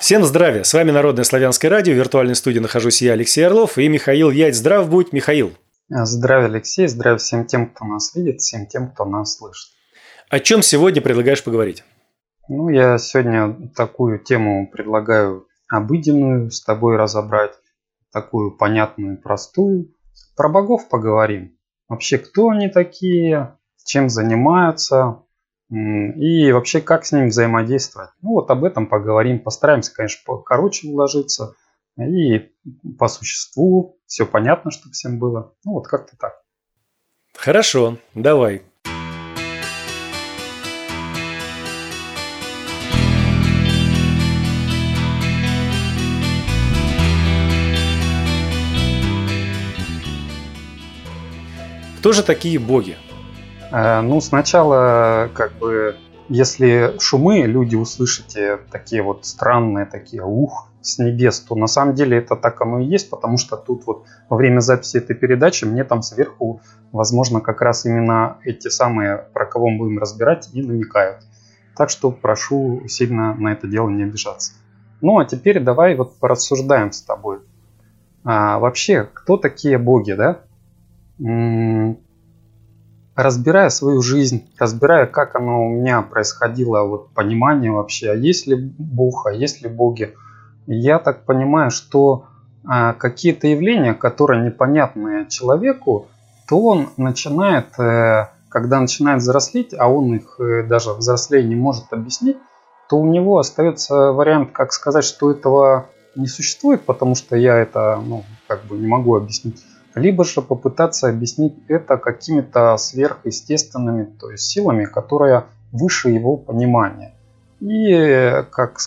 Всем здравия! С вами Народное славянское радио. В виртуальной студии нахожусь я, Алексей Орлов, и Михаил Ять. Здрав будь, Михаил! Здравия, Алексей! Здравия всем тем, кто нас видит, всем тем, кто нас слышит. О чем сегодня предлагаешь поговорить? Я сегодня такую тему предлагаю обыденную с тобой разобрать, такую понятную, простую. Про богов поговорим. Вообще, кто они такие, чем занимаются и вообще как с ними взаимодействовать. Об этом поговорим. Постараемся, конечно, покороче уложиться и по существу. Все понятно, чтобы всем было. Как-то так. Хорошо, давай. Кто же такие боги? Сначала, если шумы люди услышите такие странные, такие с небес, то на самом деле это так оно и есть, потому что тут во время записи этой передачи мне там сверху, возможно, как раз именно эти самые, про кого мы будем разбирать, и намекают. Так что прошу сильно на это дело не обижаться. А теперь давай порассуждаем с тобой. Вообще, кто такие боги, да? Разбирая свою жизнь, разбирая, как оно у меня происходило, понимание вообще, есть ли Бог, есть ли боги, я так понимаю, что какие-то явления, которые непонятны человеку, то он начинает, когда начинает взрослеть, а он их даже взрослее не может объяснить, то у него остается вариант, как сказать, что этого не существует, потому что я это не могу объяснить. Либо же попытаться объяснить это какими-то сверхъестественными, то есть силами, которые выше его понимания. И,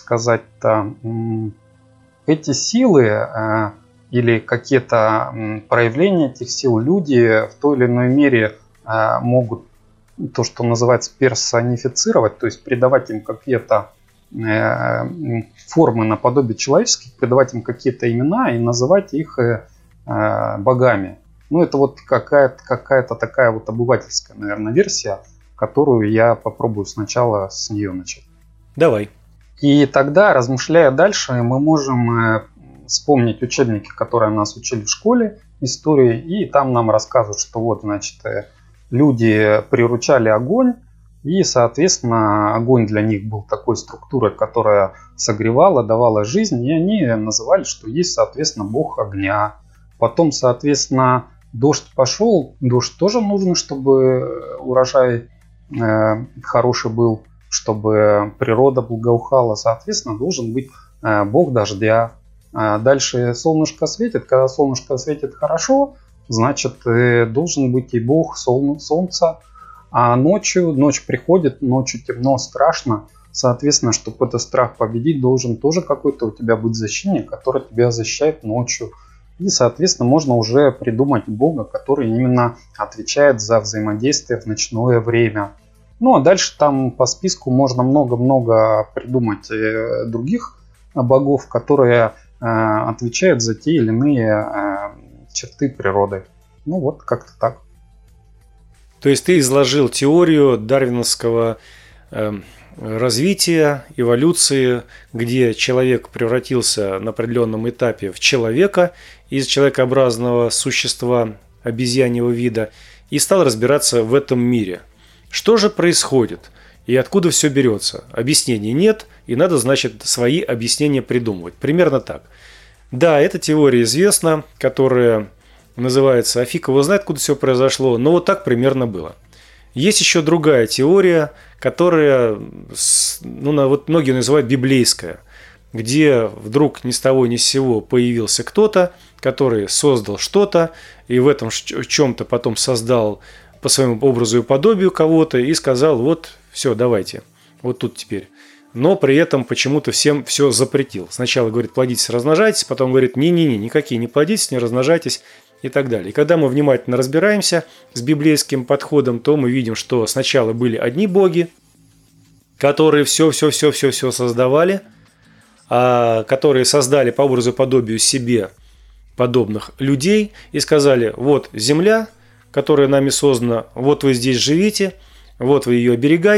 эти силы или какие-то проявления этих сил люди в той или иной мере могут то, что называется, персонифицировать, то есть придавать им какие-то формы наподобие человеческих, придавать им какие-то имена и называть их богами. Это какая-то такая обывательская, наверное, версия, которую я попробую сначала с нее начать. Давай. И тогда, размышляя дальше, мы можем вспомнить учебники, которые нас учили в школе, истории, и там нам рассказывают, что люди приручали огонь, и, соответственно, огонь для них был такой структурой, которая согревала, давала жизнь, и они называли, что есть, соответственно, бог огня. Потом, соответственно, дождь пошел. Дождь тоже нужно, чтобы урожай хороший был, чтобы природа благоухала. Соответственно, должен быть бог дождя. Дальше солнышко светит. Когда солнышко светит хорошо, значит, должен быть и бог солнца. А ночь приходит, ночью темно, страшно. Соответственно, чтобы этот страх победить, должен тоже какой-то у тебя быть защитник, который тебя защищает ночью. И, соответственно, можно уже придумать бога, который именно отвечает за взаимодействие в ночное время. А дальше там по списку можно много-много придумать других богов, которые отвечают за те или иные черты природы. Как-то так. То есть ты изложил теорию дарвиновского развития, эволюции, где человек превратился на определенном этапе в человека из человекообразного существа обезьяньего вида и стал разбираться в этом мире. Что же происходит и откуда все берется? Объяснений нет, и надо, значит, свои объяснения придумывать. Примерно так. Да, эта теория известна, которая называется «А фиг его знает, откуда все произошло», но так примерно было. Есть еще другая теория, которая, многие называют библейская, где вдруг ни с того ни с сего появился кто-то, который создал что-то, и в этом чем-то потом создал по своему образу и подобию кого-то, и сказал, все, давайте, тут теперь. Но при этом почему-то всем все запретил. Сначала говорит, плодитесь, размножайтесь, потом говорит, не-не-не, никакие не плодитесь, не размножайтесь, и так далее. И когда мы внимательно разбираемся с библейским подходом, то мы видим, что сначала были одни боги, которые все создавали, которые создали по образу и подобию себе подобных людей и сказали, земля, которая нами создана, вы здесь живите, вы ее оберегайте,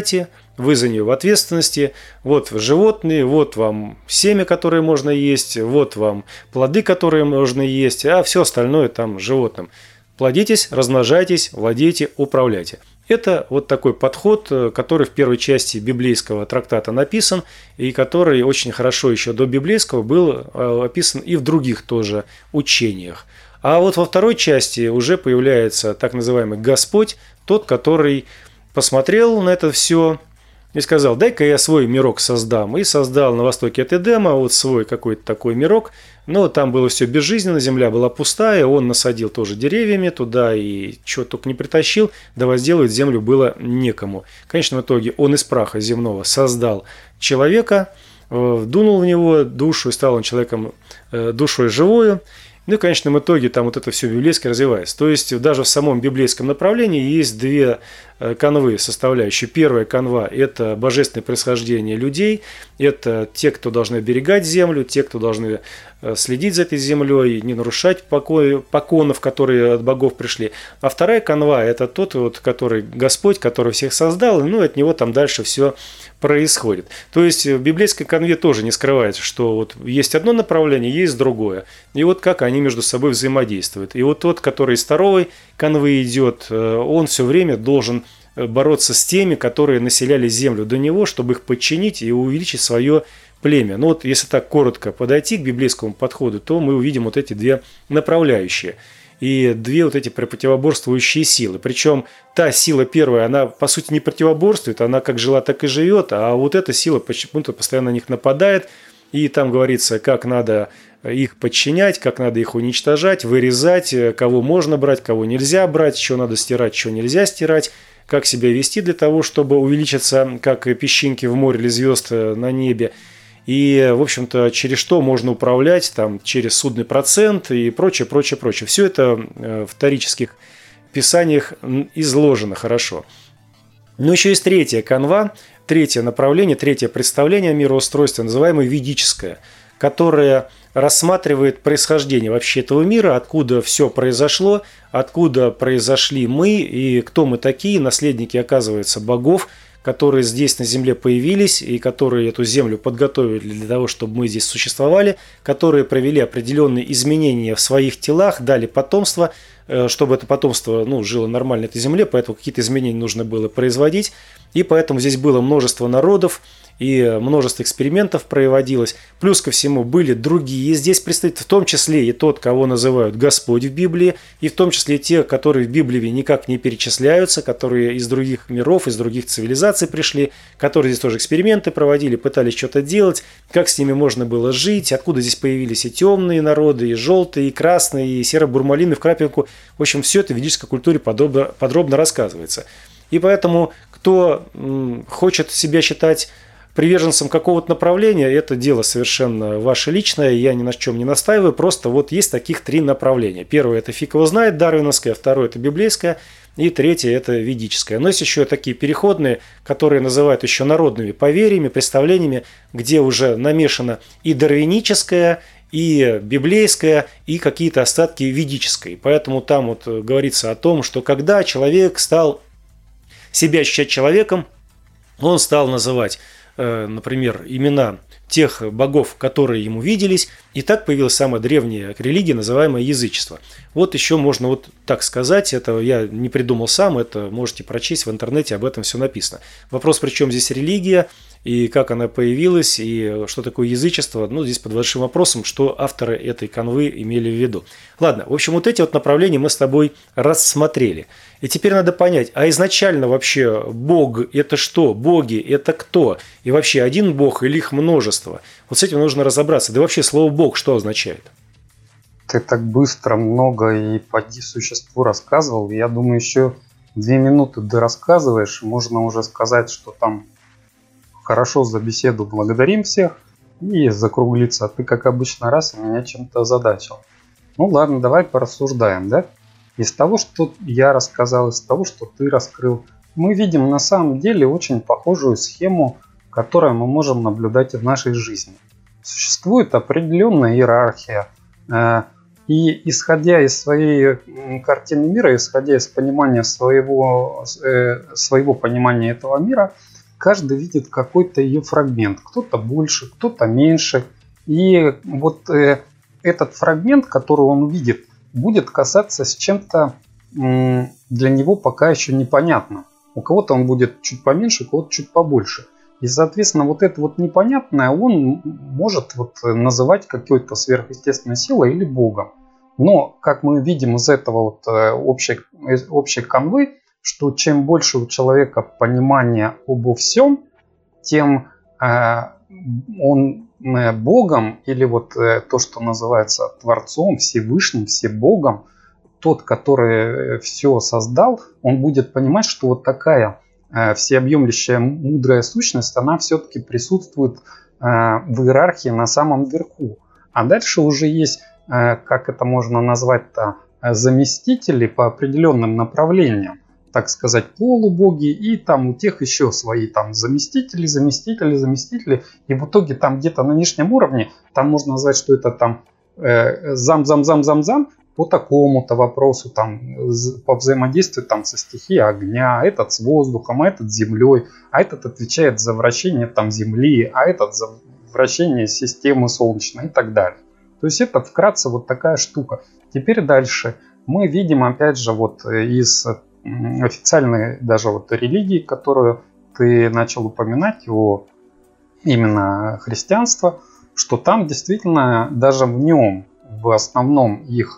вы за нее в ответственности, вот животные, вот вам семя, которое можно есть, вот вам плоды, которые можно есть, а все остальное там животным. Плодитесь, размножайтесь, владейте, управляйте. Это вот такой подход, который в первой части библейского трактата написан, и который очень хорошо еще до библейского был описан и в других тоже учениях. А вот во второй части уже появляется так называемый Господь, тот, который посмотрел на это все и сказал: дай-ка я свой мирок создам. И создал на востоке от Эдема вот свой какой-то такой мирок. Но там было все безжизненно, земля была пустая, он насадил тоже деревьями туда и чего только не притащил, да возделывать землю было некому. В конечном итоге он из праха земного создал человека, вдунул в него душу, и стал он человеком душой живою. Ну и в конечном итоге там вот это все библейски развивается. То есть даже в самом библейском направлении есть две канвы составляющие. Первая канва – это божественное происхождение людей, это те, кто должны оберегать землю, те, кто должны следить за этой землей, не нарушать поконов, которые от богов пришли. А вторая канва – это тот, вот, который Господь, который всех создал, ну и от него там дальше все происходит. То есть в библейской канве тоже не скрывается, что вот есть одно направление, есть другое. И вот как они между собой взаимодействуют. И вот тот, который из второй канвы идет, он все время должен бороться с теми, которые населяли землю до него, чтобы их подчинить и увеличить свое племя. Ну вот если так коротко подойти к библейскому подходу, то мы увидим вот эти две направляющие. И две вот эти противоборствующие силы. Причем та сила первая, она по сути не противоборствует, она как жила, так и живет, а вот эта сила почему-то постоянно на них нападает, и там говорится, как надо их подчинять, как надо их уничтожать, вырезать, кого можно брать, кого нельзя брать, что надо стирать, что нельзя стирать, как себя вести для того, чтобы увеличиться, как песчинки в море или звезд на небе. И, в общем-то, через что можно управлять, там, через судный процент и прочее, прочее, прочее. Все это в торических писаниях изложено хорошо. Но еще есть третья канва, третье направление, третье представление о мироустройстве, называемое ведическое, которое рассматривает происхождение вообще этого мира, откуда все произошло, откуда произошли мы и кто мы такие, наследники, оказывается, богов, которые здесь на земле появились и которые эту землю подготовили для того, чтобы мы здесь существовали, которые провели определенные изменения в своих телах, дали потомство, чтобы это потомство жило нормально на этой земле, поэтому какие-то изменения нужно было производить. И поэтому здесь было множество народов, и множество экспериментов проводилось. Плюс ко всему были другие здесь представители, в том числе и тот, кого называют Господь в Библии, и в том числе и те, которые в Библии никак не перечисляются, которые из других миров, из других цивилизаций пришли, которые здесь тоже эксперименты проводили, пытались что-то делать, как с ними можно было жить, откуда здесь появились и темные народы, и желтые, и красные, и серо-бурмалины в крапинку. В общем, все это в ведической культуре подробно рассказывается. И поэтому, кто хочет себя считать приверженцем какого-то направления, это дело совершенно ваше личное, я ни на чем не настаиваю, просто вот есть таких три направления. Первое – это фиг его знает, дарвиновское, второе – это библейское, и третье – это ведическое. Но есть еще такие переходные, которые называют еще народными поверьями, представлениями, где уже намешано и дарвиническое, и библейское, и какие-то остатки ведической. Поэтому там вот говорится о том, что когда человек стал себя ощущать человеком, он стал называть, например, имена тех богов, которые ему виделись, и так появилась самая древняя религия, называемая язычество. Вот еще можно вот так сказать, это я не придумал сам, это можете прочесть в интернете, об этом все написано. Вопрос, при чем здесь религия, и как она появилась, и что такое язычество, здесь под большим вопросом, что авторы этой канвы имели в виду. Ладно, в общем, вот эти вот направления мы с тобой рассмотрели. И теперь надо понять, а изначально вообще Бог – это что? Боги – это кто? И вообще один Бог или их множество? Вот с этим нужно разобраться. Да вообще слово «Бог» что означает? Ты так быстро много и по существу рассказывал. Я думаю, еще 2 минуты дорассказываешь, можно уже сказать, что там хорошо за беседу, благодарим всех и закруглиться. А ты, как обычно, раз меня чем-то озадачил. Ну ладно, давай порассуждаем, да? Из того, что я рассказал, из того, что ты раскрыл, мы видим на самом деле очень похожую схему, которую мы можем наблюдать в нашей жизни. Существует определенная иерархия. И исходя из своей картины мира, исходя из понимания своего понимания этого мира, каждый видит какой-то ее фрагмент. Кто-то больше, кто-то меньше. И вот этот фрагмент, который он видит, будет касаться с чем-то для него пока еще непонятно. У кого-то он будет чуть поменьше, у кого-то чуть побольше. И, соответственно, вот это вот непонятное он может вот называть какой-то сверхъестественной силой или Богом. Но, как мы видим из этого вот общей канвы, что чем больше у человека понимания обо всем, тем он Богом или вот то, что называется Творцом, Всевышним, Всебогом, тот, который все создал, он будет понимать, что вот такая всеобъемлющая мудрая сущность, она все-таки присутствует в иерархии на самом верху. А дальше уже есть, как это можно назвать-то, заместители по определенным направлениям, так сказать, полубоги, и там у тех еще свои там заместители. И в итоге там где-то на нижнем уровне, там можно назвать, что это там зам по такому-то вопросу, там, по взаимодействию там, со стихией огня, а этот с воздухом, а этот с землей, а этот отвечает за вращение там, Земли, а этот за вращение системы Солнечной и так далее. То есть это вкратце вот такая штука. Теперь дальше мы видим, опять же, вот из официальной даже вот религии, которую ты начал упоминать, именно христианство, что там действительно даже в нем, в основном их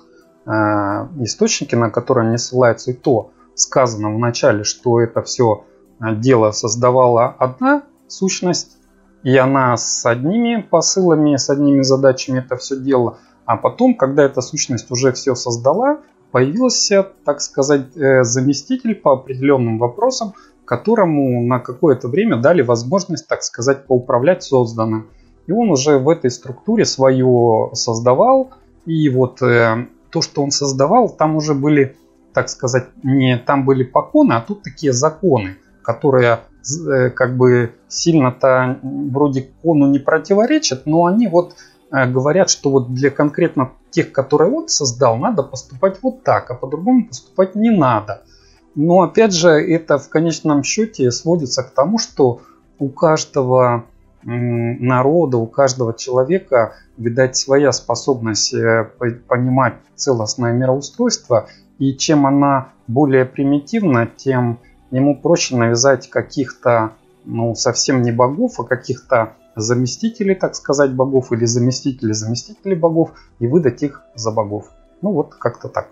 источники, на которые они ссылаются, и то сказано в начале, что это все дело создавала одна сущность, и она с одними посылами, с одними задачами это все делала, а потом, когда эта сущность уже все создала, появился, так сказать, заместитель по определенным вопросам, которому на какое-то время дали возможность, так сказать, поуправлять созданным. И он уже в этой структуре свое создавал, и вот то, что он создавал, там уже были, так сказать, не там были поконы, а тут такие законы, которые как бы сильно-то вроде кону не противоречат, но они вот говорят, что вот для конкретно тех, которые он создал, надо поступать вот так, а по-другому поступать не надо. Но опять же, это в конечном счете сводится к тому, что у каждого народа, у каждого человека, видать, своя способность понимать целостное мироустройство, и чем она более примитивна, тем ему проще навязать каких-то, совсем не богов, а каких-то заместителей, так сказать, богов или заместителей богов и выдать их за богов. Вот как-то так.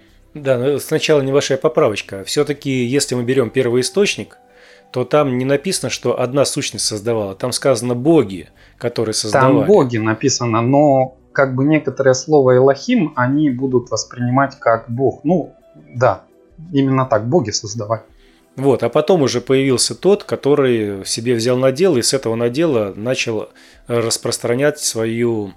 Да, но сначала небольшая поправочка. Все-таки, если мы берем первый источник, то там не написано, что одна сущность создавала. Там сказано боги, которые создавали. Там боги написано, но как бы некоторое слово Элохим они будут воспринимать как бог. Да, именно так, боги создавали. Вот, а потом уже появился тот, который себе взял надел и с этого надела начал распространять свое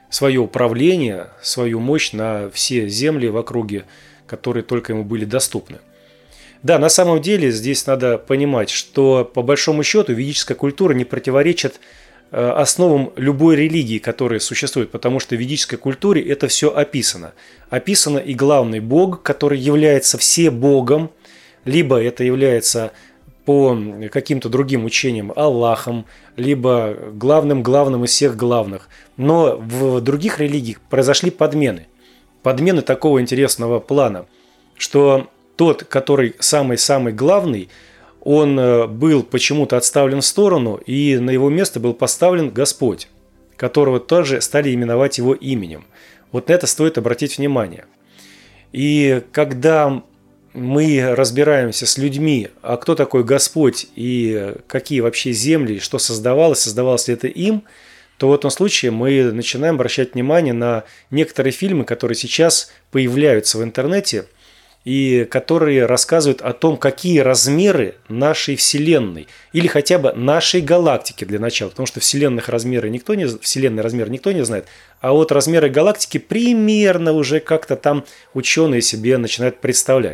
управление, свою мощь на все земли в округе, которые только ему были доступны. Да, на самом деле здесь надо понимать, что по большому счету ведическая культура не противоречит основам любой религии, которая существует, потому что в ведической культуре это все описано. Описано и главный бог, который является всебогом, либо это является по каким-то другим учениям Аллахом, либо главным из всех главных. Но в других религиях произошли подмены. Подмены такого интересного плана, что тот, который самый-самый главный, он был почему-то отставлен в сторону, и на его место был поставлен Господь, которого тоже стали именовать его именем. Вот на это стоит обратить внимание. И когда мы разбираемся с людьми, а кто такой Господь и какие вообще земли, что создавалось ли это им, то в этом случае мы начинаем обращать внимание на некоторые фильмы, которые сейчас появляются в интернете, и которые рассказывают о том, какие размеры нашей Вселенной, или хотя бы нашей галактики для начала, потому что вселенный размер никто не знает, а вот размеры галактики примерно уже как-то там ученые себе начинают представлять.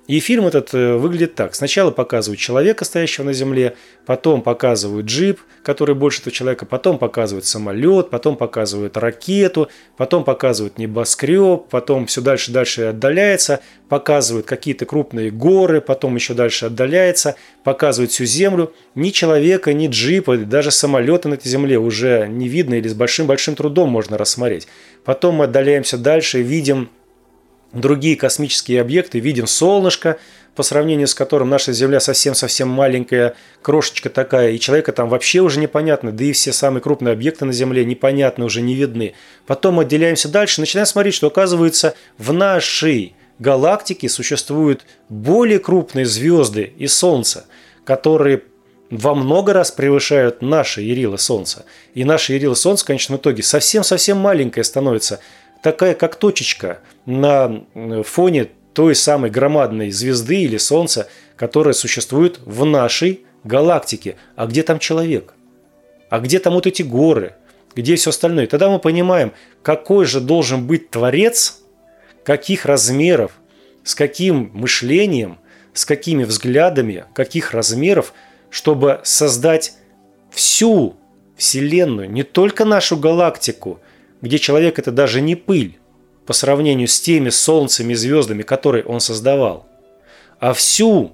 И фильм этот выглядит так. Сначала показывают человека, стоящего на земле, потом показывают джип, который больше этого человека, потом показывают самолет, потом показывают ракету, потом показывают небоскреб, потом все дальше и дальше отдаляется, показывают какие-то крупные горы, потом еще дальше отдаляется, показывают всю землю. Ни человека, ни джипа, даже самолета на этой земле уже не видно или с большим-большим трудом можно рассмотреть. Потом мы отдаляемся дальше и видим другие космические объекты, видим солнышко, по сравнению с которым наша Земля совсем-совсем маленькая, крошечка такая, и человека там вообще уже непонятно, да и все самые крупные объекты на Земле непонятны, уже не видны. Потом мы отделяемся дальше, начинаем смотреть, что оказывается в нашей галактике существуют более крупные звезды и Солнце, которые во много раз превышают наши Ярилы Солнца. И наше Ярилы Солнце в конечном итоге совсем-совсем маленькое становится, такая как точечка на фоне той самой громадной звезды или Солнца, которая существует в нашей галактике. А где там человек? А где там вот эти горы? Где все остальное? И тогда мы понимаем, какой же должен быть Творец, каких размеров, с каким мышлением, с какими взглядами, каких размеров, чтобы создать всю Вселенную, не только нашу галактику, где человек – это даже не пыль по сравнению с теми солнцами и звездами, которые он создавал, а всю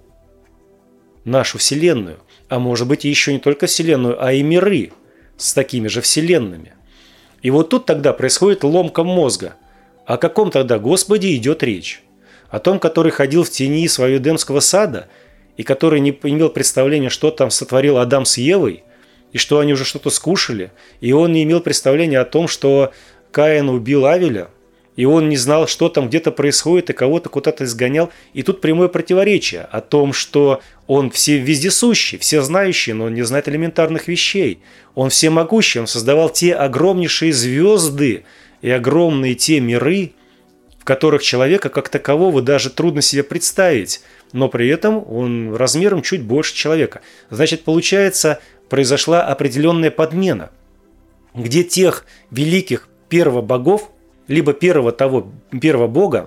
нашу Вселенную, а может быть и еще не только Вселенную, а и миры с такими же Вселенными. И вот тут тогда происходит ломка мозга. О каком тогда Господе идет речь? О том, который ходил в тени своего Эдемского сада и который не имел представления, что там сотворил Адам с Евой, и что они уже что-то скушали, и он не имел представления о том, что Каин убил Авеля, и он не знал, что там где-то происходит, и кого-то куда-то изгонял. И тут прямое противоречие о том, что он вездесущий, всезнающий, но он не знает элементарных вещей. Он всемогущий, он создавал те огромнейшие звезды и огромные те миры, в которых человека как такового даже трудно себе представить, но при этом он размером чуть больше человека. Значит, получается, произошла определенная подмена, где тех великих первобогов, либо первого бога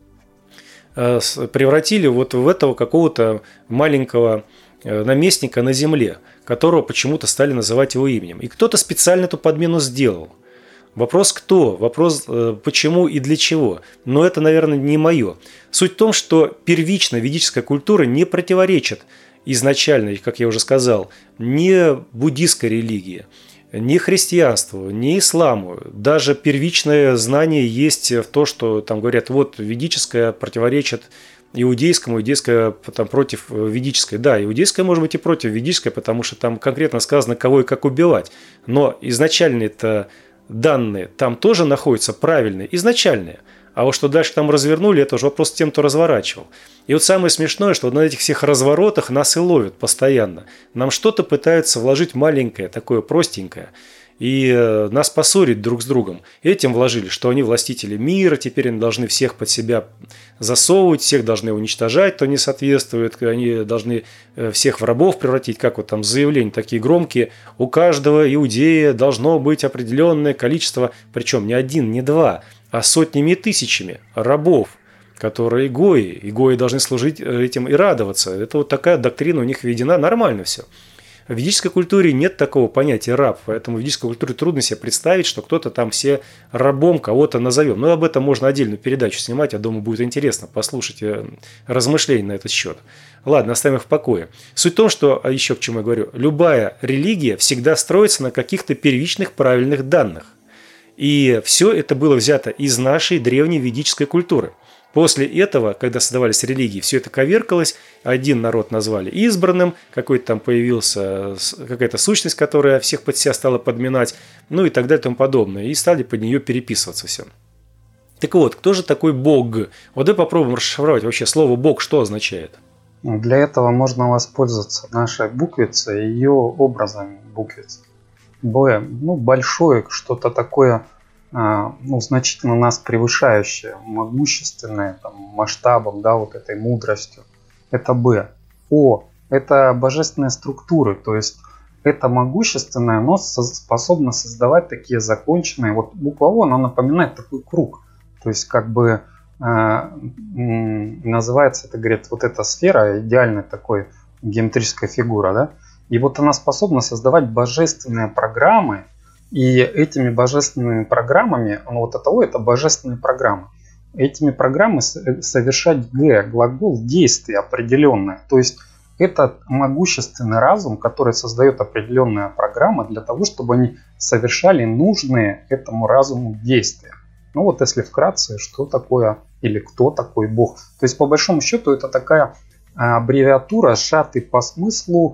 превратили вот в этого какого-то маленького наместника на земле, которого почему-то стали называть его именем. И кто-то специально эту подмену сделал. Вопрос кто? Вопрос почему и для чего? Но это, наверное, не мое. Суть в том, что первичная ведическая культура не противоречит изначально, как я уже сказал, ни буддийской религии, ни христианству, ни исламу. Даже первичное знание есть в том, что там говорят, вот ведическое противоречит иудейскому, иудейское там, против ведической. Да, иудейское может быть и против ведической, потому что там конкретно сказано, кого и как убивать. Но изначальные-то данные там тоже находятся правильные, изначальные. А вот что дальше там развернули, это уже вопрос тем, кто разворачивал. И вот самое смешное, что на этих всех разворотах нас и ловят постоянно. Нам что-то пытаются вложить маленькое, такое простенькое, и нас поссорить друг с другом. Этим вложили, что они властители мира, теперь они должны всех под себя засовывать, всех должны уничтожать, кто не соответствует, они должны всех в рабов превратить, как вот там заявления такие громкие. У каждого иудея должно быть определенное количество, причем не один, не два, а сотнями и тысячами рабов, которые гои. И гои должны служить этим и радоваться. Это вот такая доктрина у них введена, нормально все. В ведической культуре нет такого понятия раб, поэтому в ведической культуре трудно себе представить, что кто-то там все рабом кого-то назовем. Но об этом можно отдельную передачу снимать, я думаю, будет интересно послушать размышления на этот счет. Ладно, оставим их в покое. Суть в том, что, еще к чему я говорю, любая религия всегда строится на каких-то первичных правильных данных. И все это было взято из нашей древней ведической культуры. После этого, когда создавались религии, все это коверкалось, один народ назвали избранным, какой-то там появился какая-то сущность, которая всех под себя стала подминать, ну и так далее и тому подобное, и стали под нее переписываться все. Так вот, кто же такой Бог? Вот давай попробуем расшифровать вообще слово Бог, что означает. Для этого можно воспользоваться нашей буквицей и ее образами буквицы. Б, большое, что-то такое, значительно нас превышающее, могущественное, там, масштабом, да, вот этой мудростью. Это Б. О, это божественные структуры, то есть это могущественное, но способно создавать такие законченные. Вот буква О, она напоминает такой круг, то есть как бы называется, это, говорит, вот эта сфера, идеальная такой геометрическая фигура, да, и вот она способна создавать божественные программы, и этими божественными программами, вот это О, это божественные программы, этими программами совершать глагол действие определенное, то есть это могущественный разум, который создает определенные программы для того, чтобы они совершали нужные этому разуму действия. Ну вот если вкратце, что такое или кто такой Бог. То есть по большому счету это такая аббревиатура, сжатые по смыслу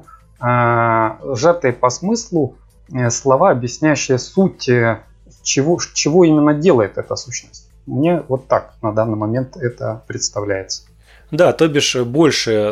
слова, объясняющие суть, чего именно делает эта сущность. Мне вот так на данный момент это представляется. Да, то бишь больше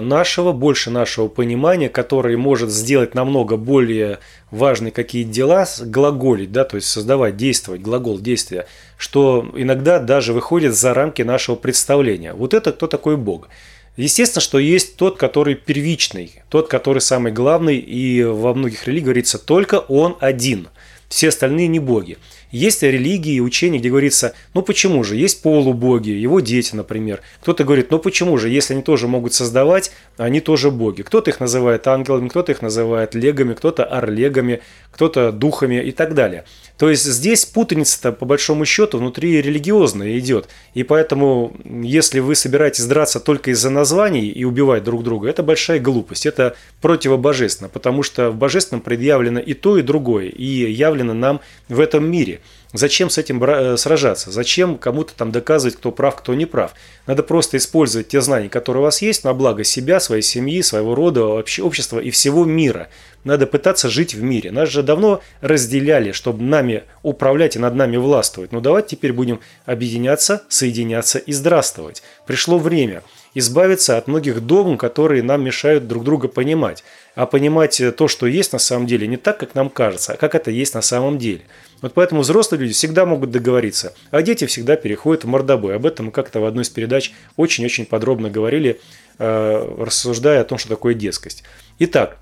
нашего понимания, который может сделать намного более важные какие-то дела, глаголить, да, то есть создавать, действовать, глагол действия, что иногда даже выходит за рамки нашего представления. Вот это кто такой Бог? Естественно, что есть тот, который первичный, тот, который самый главный, и во многих религиях говорится, только он один, все остальные не боги. Есть религии и учения, где говорится, ну почему же, есть полубоги, его дети, например. Кто-то говорит, ну почему же, если они тоже могут создавать, они тоже боги. Кто-то их называет ангелами, кто-то их называет легами, кто-то орлегами, кто-то духами и так далее. То есть здесь путаница-то по большому счету внутри религиозная идет. И поэтому, если вы собираетесь драться только из-за названий и убивать друг друга, это большая глупость, это противобожественно, потому что в божественном предъявлено и то, и другое, и явлено нам в этом мире. Зачем с этим сражаться? Зачем кому-то там доказывать, кто прав, кто не прав? Надо просто использовать те знания, которые у вас есть, на благо себя, своей семьи, своего рода, общества и всего мира. Надо пытаться жить в мире. Нас же давно разделяли, чтобы нами управлять и над нами властвовать. Но давайте теперь будем объединяться, соединяться и здравствовать. Пришло время избавиться от многих догм, которые нам мешают друг друга понимать. А понимать то, что есть на самом деле, не так, как нам кажется, а как это есть на самом деле. Вот поэтому взрослые люди всегда могут договориться, а дети всегда переходят в мордобой. Об этом мы как-то в одной из передач очень-очень подробно говорили, рассуждая о том, что такое детскость. Итак,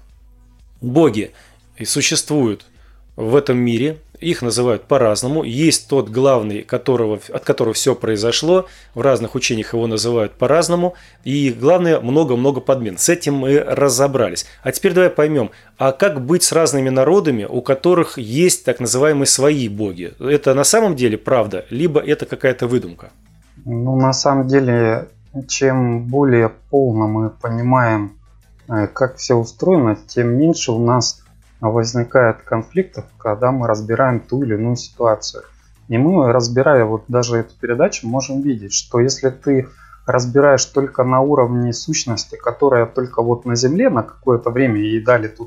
боги существуют в этом мире, их называют по-разному. Есть тот главный, от которого все произошло, в разных учениях его называют по-разному. И главное, много-много подмен. С этим мы разобрались. А теперь давай поймем, а как быть с разными народами, у которых есть так называемые свои боги? Это на самом деле правда, либо это какая-то выдумка? Ну, на самом деле, чем более полно мы понимаем, как все устроено, тем меньше у нас возникает конфликтов, когда мы разбираем ту или иную ситуацию. И мы, разбирая вот даже эту передачу, можем видеть, что если ты разбираешь только на уровне сущности, которая только вот на Земле на какое-то время ей дали тут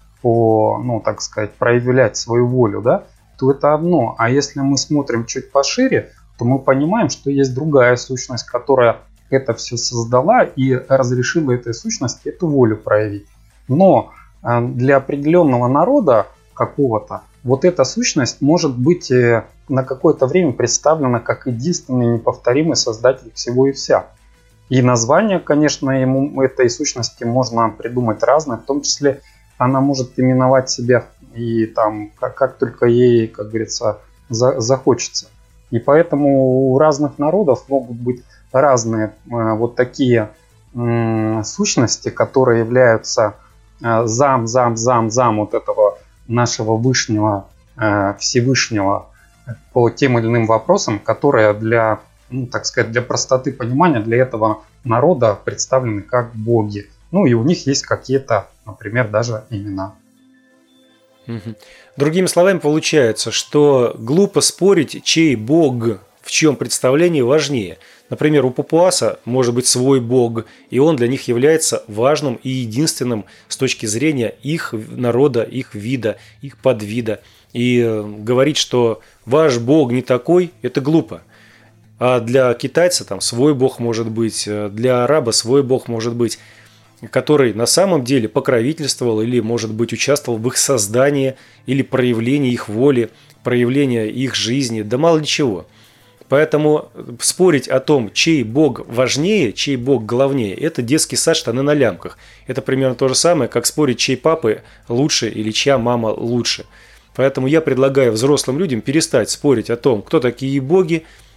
так сказать, проявлять свою волю, да, то это одно. А если мы смотрим чуть пошире, то мы понимаем, что есть другая сущность, которая это все создала и разрешила этой сущности эту волю проявить. Но для определенного народа какого-то вот эта сущность может быть на какое-то время представлена как единственный неповторимый создатель всего и вся. И название, конечно, ему этой сущности можно придумать разное, в том числе она может именовать себя и там как только ей, как говорится, захочется. И поэтому у разных народов могут быть разные вот такие сущности, которые являются зам вот этого нашего Вышнего, Всевышнего по тем или иным вопросам, которые для, так сказать, для простоты понимания для этого народа представлены как боги. Ну и у них есть какие-то, например, даже имена. Другими словами, получается, что глупо спорить, чей бог в чьем представлении важнее. Например, у папуаса может быть свой бог, и он для них является важным и единственным с точки зрения их народа, их вида, их подвида. И говорить, что ваш бог не такой, это глупо. А для китайца там свой бог может быть, для араба свой бог может быть, который на самом деле покровительствовал или, может быть, участвовал в их создании или проявлении их воли, проявлении их жизни, да мало ли чего. Поэтому спорить о том, чей бог важнее, чей бог главнее, это детский сад, штаны на лямках. Это примерно то же самое, как спорить, чей папа лучше или чья мама лучше. Поэтому я предлагаю взрослым людям перестать спорить о том, кто такие боги,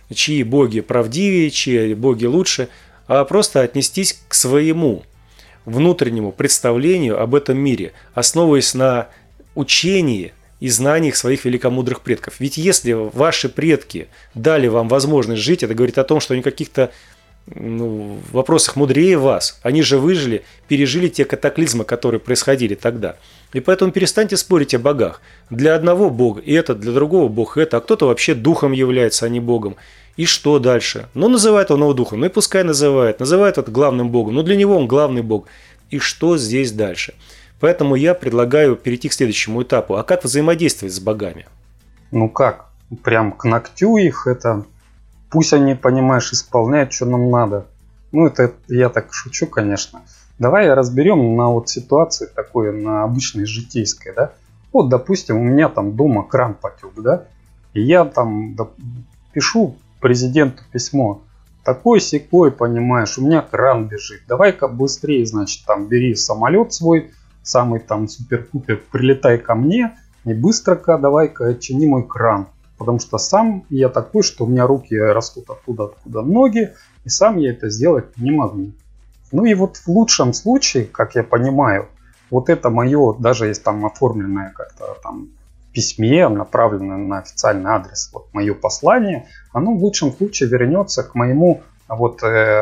чьи боги правдивее, чьи боги лучше, а просто отнестись к своему внутреннему представлению об этом мире, основываясь на учении и знаниях своих великомудрых предков. Ведь если ваши предки дали вам возможность жить, это говорит о том, что они в каких-то в вопросах мудрее вас. Они же выжили, пережили те катаклизмы, которые происходили тогда. И поэтому перестаньте спорить о богах. Для одного бог это, для другого бог это, а кто-то вообще духом является, а не богом. И что дальше? Ну, называет он его духом, ну и пускай называет это главным богом, но для него он главный бог. И что здесь дальше? Поэтому я предлагаю перейти к следующему этапу. А как взаимодействовать с богами? Ну как? Прям к ногтю их это... Пусть они, понимаешь, исполняют, что нам надо. Ну, это я так шучу, конечно. Давай разберем на вот ситуации такой, на обычной житейской, да. Вот, допустим, у меня там дома кран потек, да. И я там пишу президенту письмо. Такой-сякой, понимаешь, у меня кран бежит. Давай-ка быстрее, значит, там бери самолет свой, самый там супер-пупер, прилетай ко мне. И быстро-ка давай-ка чини мой кран. Потому что сам я такой, что у меня руки растут оттуда, откуда ноги, и сам я это сделать не могу. Ну и вот в лучшем случае, как я понимаю, вот это мое, даже если там оформленное как-то там в письме, направленное на официальный адрес, вот мое послание, оно в лучшем случае вернется к моему, вот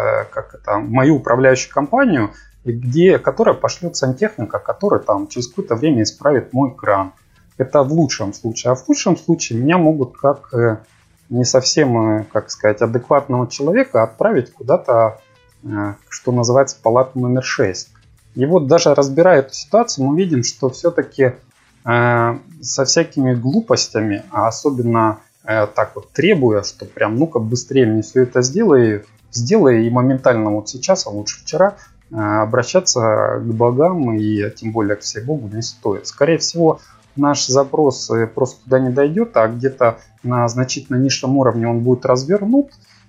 мою управляющую компанию, которая пошлет сантехника, который там через какое-то время исправит мой кран. Это в лучшем случае. А в худшем случае меня могут как не совсем, как сказать, адекватного человека отправить куда-то, что называется, в палату номер 6. И вот даже разбирая эту ситуацию, мы видим, что все-таки со всякими глупостями, а особенно так вот требуя, что прям ну-ка быстрее мне все это сделай и моментально вот сейчас, а лучше вчера, обращаться к богам и тем более к Всебогу не стоит. Скорее всего, наш запрос просто туда не дойдет, а где-то на значительно низшем уровне он будет развернут,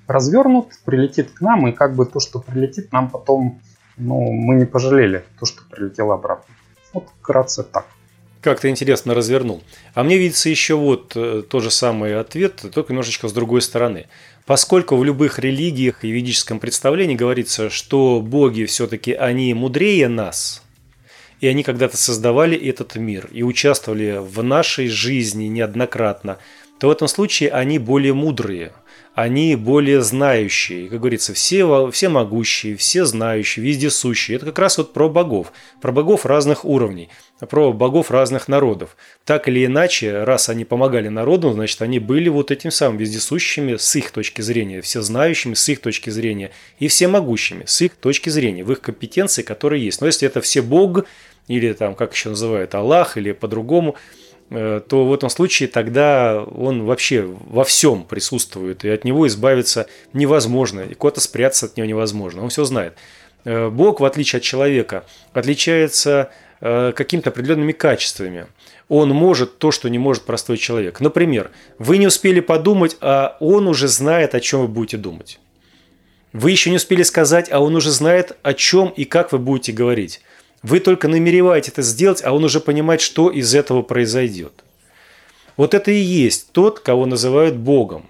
прилетит к нам, и как бы то, что прилетит, нам потом, мы не пожалели то, что прилетело обратно. Вот вкратце так. Как ты интересно развернул. А мне видится еще вот тот же самый ответ, только немножечко с другой стороны. Поскольку в любых религиях и ведическом представлении говорится, что боги все-таки они мудрее нас, и они когда-то создавали этот мир и участвовали в нашей жизни неоднократно, то в этом случае они более мудрые, они более знающие. И, как говорится, все могущие, все знающие, вездесущие. Это как раз вот про богов разных уровней, про богов разных народов. Так или иначе, раз они помогали народу, значит, они были вот этим самым вездесущими с их точки зрения, всезнающими с их точки зрения и всемогущими с их точки зрения, в их компетенции, которые есть. Но если это все бог, или там, как еще называют, Аллах, или по-другому, то в этом случае тогда он вообще во всем присутствует, и от него избавиться невозможно, и куда-то спрятаться от него невозможно, он все знает. Бог, в отличие от человека, отличается какими-то определенными качествами. Он может то, что не может простой человек. Например, вы не успели подумать, а он уже знает, о чем вы будете думать. Вы еще не успели сказать, а он уже знает, о чем и как вы будете говорить. Вы только намереваете это сделать, а он уже понимает, что из этого произойдет. Вот это и есть тот, кого называют Богом.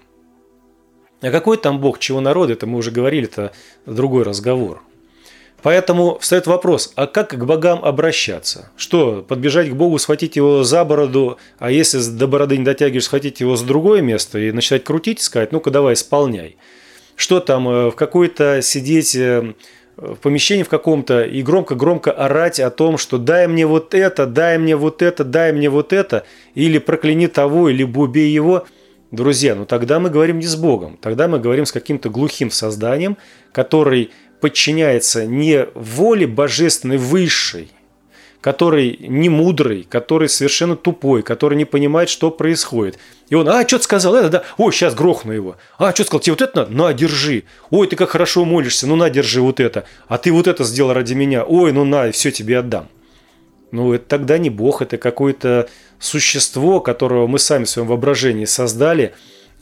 А какой там Бог, чего народ, это мы уже говорили, это другой разговор. Поэтому встает вопрос, а как к богам обращаться? Что, подбежать к Богу, схватить его за бороду, а если до бороды не дотягиваешь, схватить его за другое место и начать крутить, сказать, ну-ка давай, исполняй. Что там, в какой-то сидеть в помещении в каком-то и громко-громко орать о том, что дай мне вот это, дай мне вот это, дай мне вот это, или прокляни того, или убей его. Друзья, тогда мы говорим не с Богом, тогда мы говорим с каким-то глухим созданием, который подчиняется не воле божественной высшей, который не мудрый, который совершенно тупой, который не понимает, что происходит. И он, что ты сказал, это, да, ой, сейчас грохну его. Что сказал, тебе вот это надо? На, держи. Ой, ты как хорошо молишься, на, держи вот это. А ты вот это сделал ради меня. Ой, на, все тебе отдам. Это тогда не Бог, это какое-то существо, которого мы сами в своем воображении создали,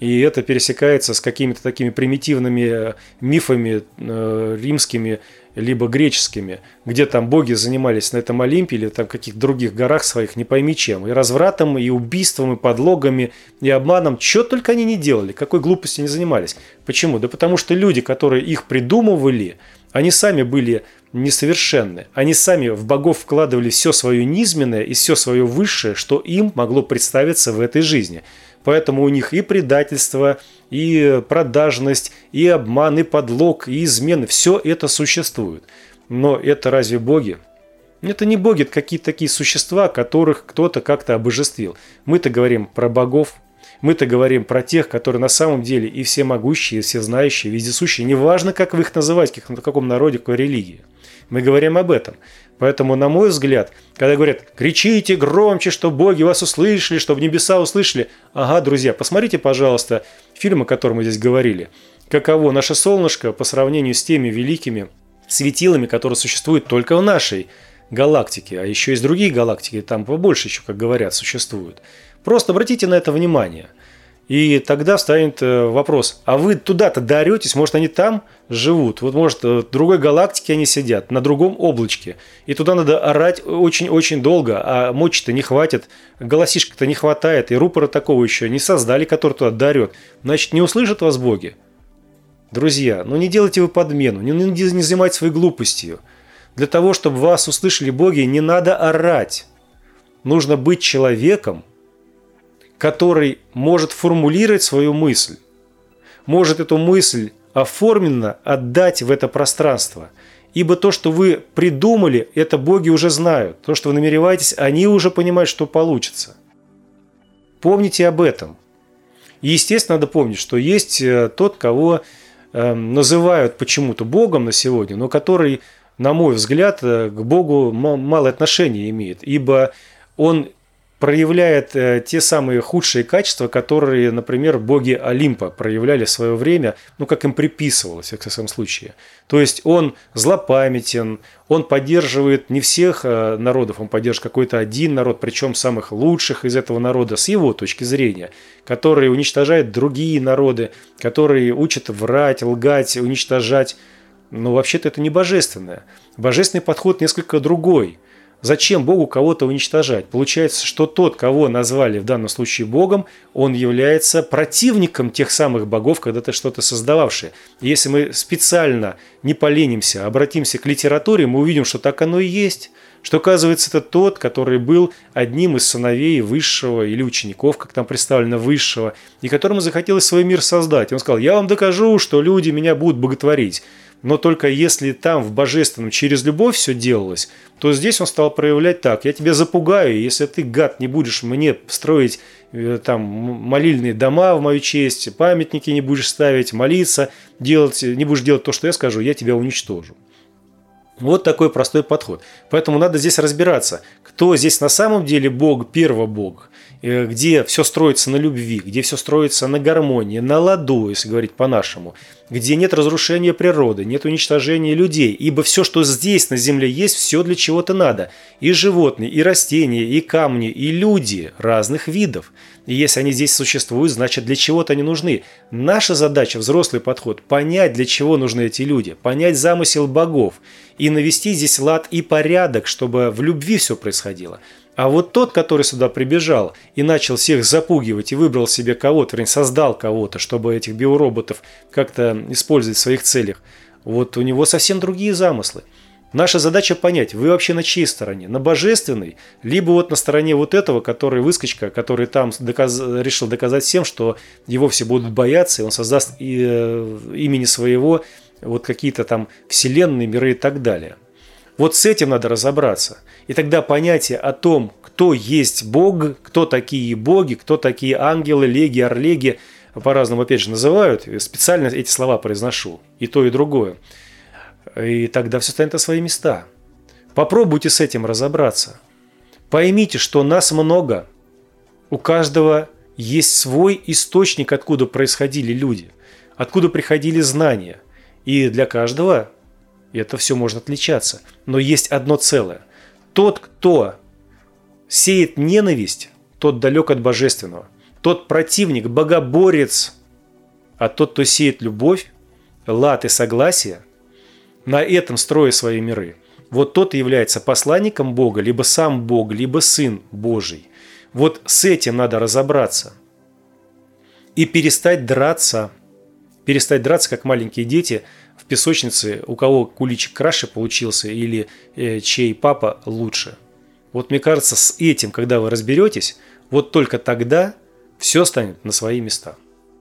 И это пересекается с какими-то такими примитивными мифами римскими, либо греческими, где там боги занимались на этом Олимпе или там каких-то других горах своих, не пойми чем. И развратом, и убийством, и подлогами, и обманом. Что только они не делали, какой глупости не занимались. Почему? Да потому что люди, которые их придумывали, они сами были несовершенны. Они сами в богов вкладывали все свое низменное и все свое высшее, что им могло представиться в этой жизни. Поэтому у них и предательство, и продажность, и обман, и подлог, и измены. Все это существует. Но это разве боги? Это не боги, это какие-то такие существа, которых кто-то как-то обожествил. Мы-то говорим про богов. Мы-то говорим про тех, которые на самом деле и всемогущие, и всезнающие, вездесущие. Неважно, как вы их называете, в каком народе, какой религии. Мы говорим об этом. Поэтому, на мой взгляд, когда говорят, кричите громче, чтобы боги вас услышали, чтобы небеса услышали. Ага, друзья, посмотрите, пожалуйста, фильм, о котором мы здесь говорили. Каково наше солнышко по сравнению с теми великими светилами, которые существуют только в нашей галактике. А еще есть другие галактики, там побольше еще, как говорят, существуют. Просто обратите на это внимание. И тогда встанет вопрос, а вы туда-то дооретесь, может они там живут, вот может в другой галактике они сидят, на другом облачке, и туда надо орать очень-очень долго, а мочи-то не хватит, голосишка-то не хватает, и рупора такого еще не создали, который туда доорет, значит не услышат вас боги. Друзья, ну не делайте вы подмену, не занимайтесь своей глупостью. Для того, чтобы вас услышали боги, не надо орать. Нужно быть человеком, который может формулировать свою мысль, может эту мысль оформленно отдать в это пространство. Ибо то, что вы придумали, это боги уже знают. То, что вы намереваетесь, они уже понимают, что получится. Помните об этом. И, естественно, надо помнить, что есть тот, кого называют почему-то Богом на сегодня, но который, на мой взгляд, к Богу мало отношения имеет. Ибо он проявляет те самые худшие качества, которые, например, боги Олимпа проявляли в свое время, ну, как им приписывалось, в своем случае. То есть он злопамятен, он поддерживает не всех народов, он поддерживает какой-то один народ, причем самых лучших из этого народа, с его точки зрения, который уничтожает другие народы, который учит врать, лгать, уничтожать. Но вообще-то это не божественное. Божественный подход несколько другой. Зачем Богу кого-то уничтожать? Получается, что тот, кого назвали в данном случае Богом, он является противником тех самых богов, когда-то что-то создававшие. И если мы специально не поленимся, обратимся к литературе, мы увидим, что так оно и есть. Что, оказывается, это тот, который был одним из сыновей высшего или учеников, как там представлено, высшего, и которому захотелось свой мир создать. И он сказал, я вам докажу, что люди меня будут боготворить. Но только если там в божественном через любовь все делалось, то здесь он стал проявлять так. Я тебя запугаю, если ты, гад, не будешь мне строить там молильные дома в мою честь, памятники не будешь ставить, молиться, не будешь делать то, что я скажу, я тебя уничтожу. Вот такой простой подход. Поэтому надо здесь разбираться, кто здесь на самом деле Бог, первобог, где все строится на любви, где все строится на гармонии, на ладу, если говорить по-нашему, где нет разрушения природы, нет уничтожения людей, ибо все, что здесь на земле есть, все для чего-то надо. И животные, и растения, и камни, и люди разных видов. И если они здесь существуют, значит для чего-то они нужны. Наша задача, взрослый подход, понять, для чего нужны эти люди, понять замысел богов и навести здесь лад и порядок, чтобы в любви все происходило. А вот тот, который сюда прибежал и начал всех запугивать и выбрал себе кого-то, вернее, создал кого-то, чтобы этих биороботов как-то использовать в своих целях, вот у него совсем другие замыслы. Наша задача понять, вы вообще на чьей стороне? На божественной? Либо вот на стороне вот этого, который выскочка, который там решил доказать всем, что его все будут бояться, и он создаст имени своего вот какие-то там вселенные, миры и так далее. Вот с этим надо разобраться. И тогда понятие о том, кто есть Бог, кто такие боги, кто такие ангелы, леги, орлеги, по-разному опять же называют. Специально эти слова произношу. И то, и другое. И тогда все станет на свои места. Попробуйте с этим разобраться. Поймите, что нас много. У каждого есть свой источник, откуда происходили люди, откуда приходили знания. И для каждого это все может отличаться. Но есть одно целое. Тот, кто сеет ненависть, тот далек от божественного. Тот противник, богоборец, а тот, кто сеет любовь, лад и согласие, на этом строя свои миры, вот тот и является посланником Бога, либо сам Бог, либо Сын Божий. Вот с этим надо разобраться. И перестать драться, как маленькие дети в песочнице, у кого куличик краше получился или чей папа лучше. Вот мне кажется, с этим, когда вы разберетесь, вот только тогда все станет на свои места.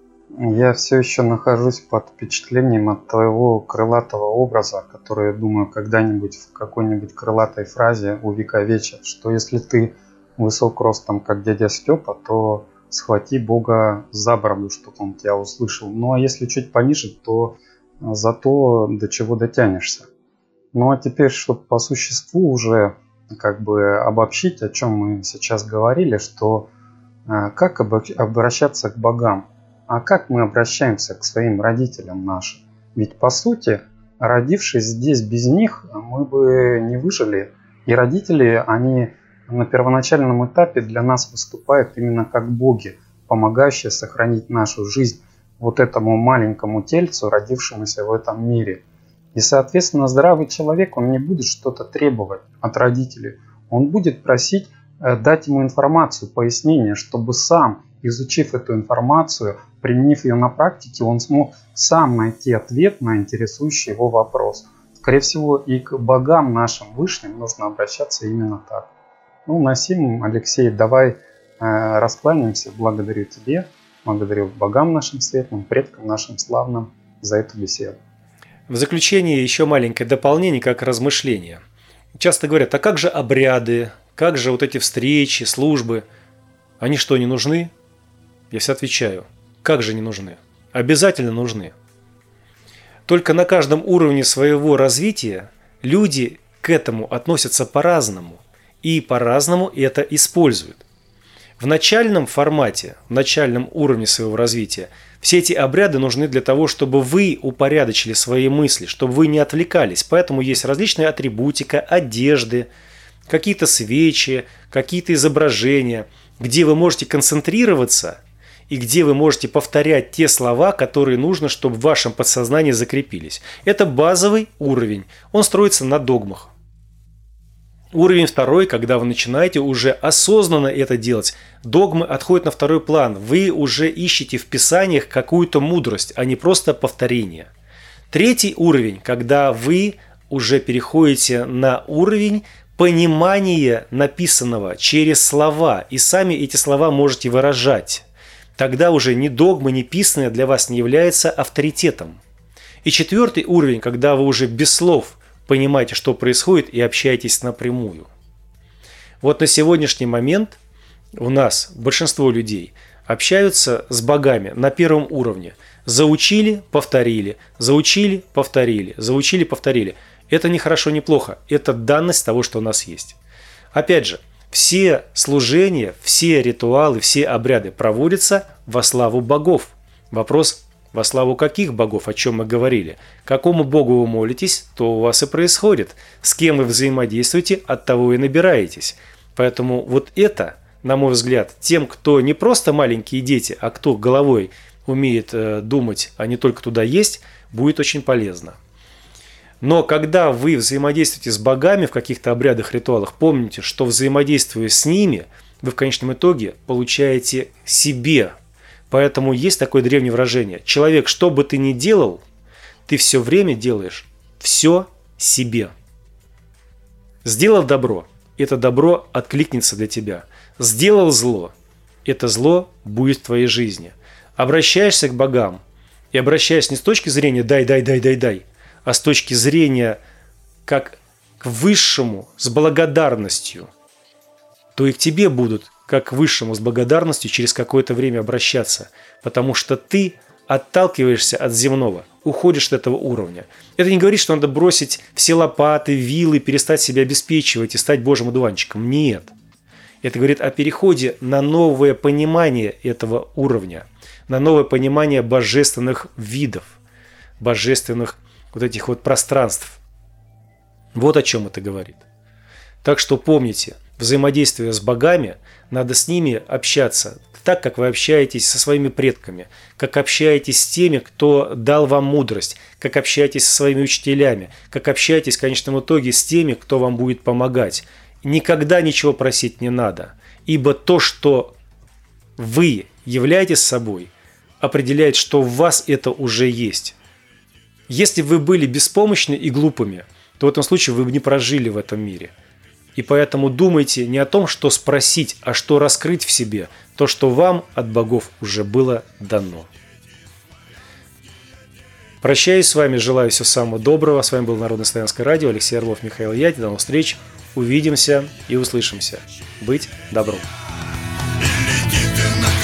Я все еще нахожусь под впечатлением от твоего крылатого образа, который, я думаю, когда-нибудь в какой-нибудь крылатой фразе увековечат, что если ты высок ростом, как дядя Степа, то схвати Бога за бороду, чтобы он тебя услышал. Ну а если чуть пониже, то за то, до чего дотянешься. Ну а теперь, чтобы по существу уже как бы обобщить, о чем мы сейчас говорили, что как обращаться к богам, а как мы обращаемся к своим родителям нашим. Ведь по сути, родившись здесь без них, мы бы не выжили. И родители, они на первоначальном этапе для нас выступают именно как боги, помогающие сохранить нашу жизнь вот этому маленькому тельцу, родившемуся в этом мире. И, соответственно, здравый человек, он не будет что-то требовать от родителей. Он будет просить дать ему информацию, пояснение, чтобы сам, изучив эту информацию, применив ее на практике, он смог сам найти ответ на интересующий его вопрос. Скорее всего, и к богам нашим высшим нужно обращаться именно так. Ну, на сим, Алексей, давай раскланяемся. Благодарю тебе, благодарю богам нашим светлым, предкам нашим славным за эту беседу. В заключение еще маленькое дополнение, как размышление. Часто говорят, а как же обряды, как же вот эти встречи, службы? Они что, не нужны? Я всегда отвечаю, как же не нужны? Обязательно нужны. Только на каждом уровне своего развития люди к этому относятся по-разному. И по-разному это используют. В начальном формате, в начальном уровне своего развития все эти обряды нужны для того, чтобы вы упорядочили свои мысли, чтобы вы не отвлекались. Поэтому есть различная атрибутика, одежды, какие-то свечи, какие-то изображения, где вы можете концентрироваться и где вы можете повторять те слова, которые нужно, чтобы в вашем подсознании закрепились. Это базовый уровень. Он строится на догмах. Уровень второй, когда вы начинаете уже осознанно это делать, догмы отходят на второй план. Вы уже ищете в писаниях какую-то мудрость, а не просто повторение. Третий уровень, когда вы уже переходите на уровень понимания написанного через слова, и сами эти слова можете выражать. Тогда уже ни догма, ни писанное для вас не является авторитетом. И четвертый уровень, когда вы уже без слов понимаете, что происходит, и общаетесь напрямую. Вот на сегодняшний момент у нас большинство людей общаются с богами на первом уровне. Заучили, повторили, заучили, повторили, заучили, повторили. Это не хорошо, не плохо. Это данность того, что у нас есть. Опять же, все служения, все ритуалы, все обряды проводятся во славу богов. Вопрос: во славу каких богов, о чем мы говорили? Какому богу вы молитесь, то у вас и происходит. С кем вы взаимодействуете, от того и набираетесь. Поэтому вот это, на мой взгляд, тем, кто не просто маленькие дети, а кто головой умеет думать, а не только туда есть, будет очень полезно. Но когда вы взаимодействуете с богами в каких-то обрядах, ритуалах, помните, что взаимодействуя с ними, вы в конечном итоге получаете себе. Поэтому есть такое древнее выражение: человек, что бы ты ни делал, ты все время делаешь все себе. Сделал добро, это добро откликнется для тебя. Сделал зло, это зло будет в твоей жизни. Обращаешься к богам, и обращаясь не с точки зрения дай, а с точки зрения как к высшему с благодарностью, то и к тебе будут как к высшему с благодарностью через какое-то время обращаться, потому что ты отталкиваешься от земного, уходишь от этого уровня. Это не говорит, что надо бросить все лопаты, вилы, перестать себя обеспечивать и стать божьим одуванчиком. Нет. Это говорит о переходе на новое понимание этого уровня, на новое понимание божественных видов, божественных вот этих вот пространств. Вот о чем это говорит. Так что помните, взаимодействия с богами, надо с ними общаться так, как вы общаетесь со своими предками, как общаетесь с теми, кто дал вам мудрость, как общаетесь со своими учителями, как общаетесь в конечном итоге с теми, кто вам будет помогать. Никогда ничего просить не надо, ибо то, что вы являетесь собой, определяет, что в вас это уже есть. Если бы вы были беспомощны и глупыми, то в этом случае вы бы не прожили в этом мире. И поэтому думайте не о том, что спросить, а что раскрыть в себе, то, что вам от богов уже было дано. Прощаюсь с вами, желаю всего самого доброго. С вами был Народное славянское радио, Алексей Орлов, Михаил Ядь. До новых встреч, увидимся и услышимся. Быть добром. Лети ты на